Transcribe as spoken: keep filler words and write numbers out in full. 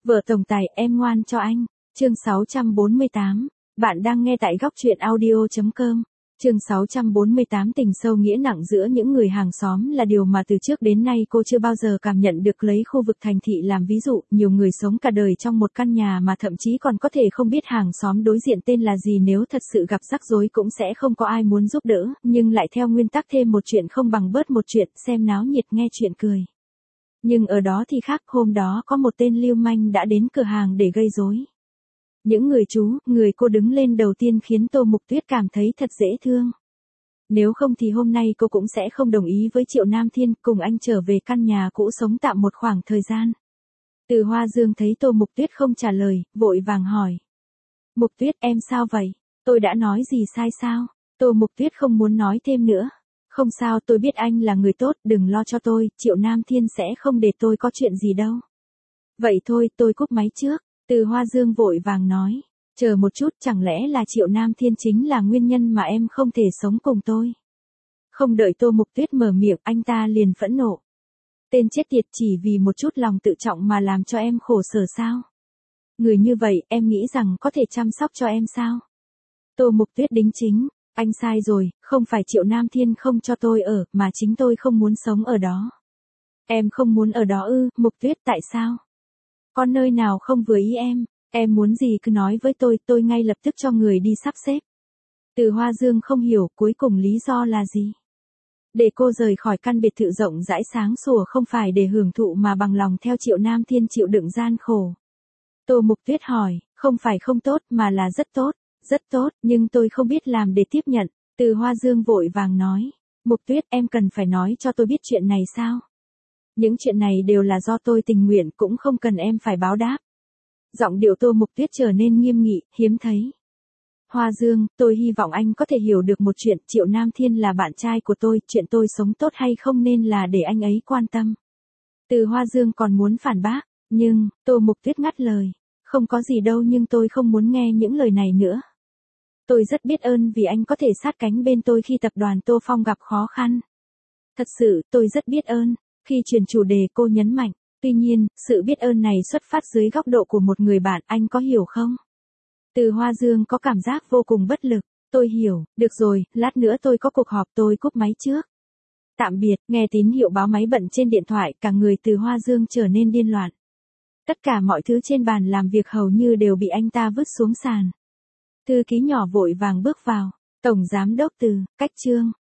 Vợ tổng tài, em ngoan cho anh. Chương sáu trăm bốn mươi tám. Bạn đang nghe tại góc truyện audio chấm com. Chương sáu trăm bốn mươi tám. Tình sâu nghĩa nặng giữa những người hàng xóm là điều mà từ trước đến nay cô chưa bao giờ cảm nhận được. Lấy khu vực thành thị làm ví dụ, nhiều người sống cả đời trong một căn nhà mà thậm chí còn có thể không biết hàng xóm đối diện tên là gì, nếu thật sự gặp rắc rối cũng sẽ không có ai muốn giúp đỡ, nhưng lại theo nguyên tắc thêm một chuyện không bằng bớt một chuyện, xem náo nhiệt nghe chuyện cười. Nhưng ở đó thì khác, hôm đó có một tên lưu manh đã đến cửa hàng để gây rối. Những người chú, người cô đứng lên đầu tiên khiến Tô Mục Tuyết cảm thấy thật dễ thương. Nếu không thì hôm nay cô cũng sẽ không đồng ý với Triệu Nam Thiên cùng anh trở về căn nhà cũ sống tạm một khoảng thời gian. Từ Hoa Dương thấy Tô Mục Tuyết không trả lời, vội vàng hỏi. Mục Tuyết, em sao vậy? Tôi đã nói gì sai sao? Tô Mục Tuyết không muốn nói thêm nữa. Không sao, tôi biết anh là người tốt, đừng lo cho tôi, Triệu Nam Thiên sẽ không để tôi có chuyện gì đâu. Vậy thôi, tôi cúp máy trước. Từ Hoa Dương vội vàng nói. Chờ một chút, chẳng lẽ là Triệu Nam Thiên chính là nguyên nhân mà em không thể sống cùng tôi? Không đợi Tô Mục Tuyết mở miệng, anh ta liền phẫn nộ. Tên chết tiệt, chỉ vì một chút lòng tự trọng mà làm cho em khổ sở sao? Người như vậy, em nghĩ rằng có thể chăm sóc cho em sao? Tô Mục Tuyết đính chính. Anh sai rồi, không phải Triệu Nam Thiên không cho tôi ở, mà chính tôi không muốn sống ở đó. Em không muốn ở đó ư? Mục Tuyết, tại sao? Có nơi nào không vừa ý em? Em muốn gì cứ nói với tôi, tôi ngay lập tức cho người đi sắp xếp. Từ Hoa Dương không hiểu cuối cùng lý do là gì. Để cô rời khỏi căn biệt thự rộng rãi sáng sủa không phải để hưởng thụ mà bằng lòng theo Triệu Nam Thiên chịu đựng gian khổ. Tô Mục Tuyết hỏi, không phải không tốt mà là rất tốt. Rất tốt, nhưng tôi không biết làm để tiếp nhận. Từ Hoa Dương vội vàng nói. Mục Tuyết, em cần phải nói cho tôi biết chuyện này sao? Những chuyện này đều là do tôi tình nguyện, cũng không cần em phải báo đáp. Giọng điệu Tô Mục Tuyết trở nên nghiêm nghị, hiếm thấy. Hoa Dương, tôi hy vọng anh có thể hiểu được một chuyện, Triệu Nam Thiên là bạn trai của tôi, chuyện tôi sống tốt hay không nên là để anh ấy quan tâm. Từ Hoa Dương còn muốn phản bác, nhưng, Tô Mục Tuyết ngắt lời. Không có gì đâu, nhưng tôi không muốn nghe những lời này nữa. Tôi rất biết ơn vì anh có thể sát cánh bên tôi khi tập đoàn Tô Phong gặp khó khăn. Thật sự, tôi rất biết ơn. Khi chuyển chủ đề cô nhấn mạnh. Tuy nhiên, sự biết ơn này xuất phát dưới góc độ của một người bạn, anh có hiểu không? Từ Hoa Dương có cảm giác vô cùng bất lực. Tôi hiểu, được rồi, lát nữa tôi có cuộc họp, tôi cúp máy trước. Tạm biệt, nghe tín hiệu báo máy bận trên điện thoại, cả người Từ Hoa Dương trở nên điên loạn. Tất cả mọi thứ trên bàn làm việc hầu như đều bị anh ta vứt xuống sàn. Thư ký nhỏ vội vàng bước vào. Tổng giám đốc Từ, cách Trương.